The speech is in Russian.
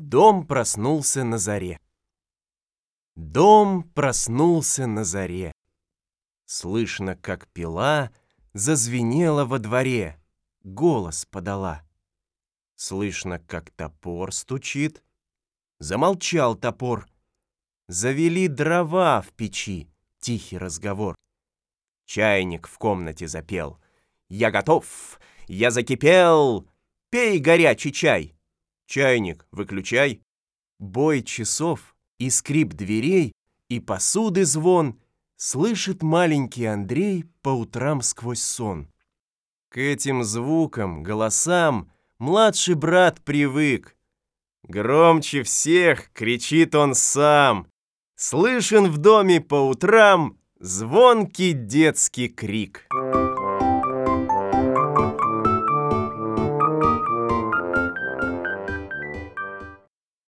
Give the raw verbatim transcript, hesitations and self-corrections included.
Дом проснулся на заре. Дом проснулся на заре. Слышно, как пила зазвенела во дворе, голос подала. Слышно, как топор стучит. Замолчал топор. Завели дрова в печи, тихий разговор. Чайник в комнате запел: «Я готов, я закипел, пей горячий чай». Чайник выключай. Бой часов и скрип дверей, и посуды звон слышит маленький Андрей по утрам сквозь сон. К этим звукам, голосам младший брат привык. Громче всех кричит он сам. Слышен в доме по утрам звонкий детский крик.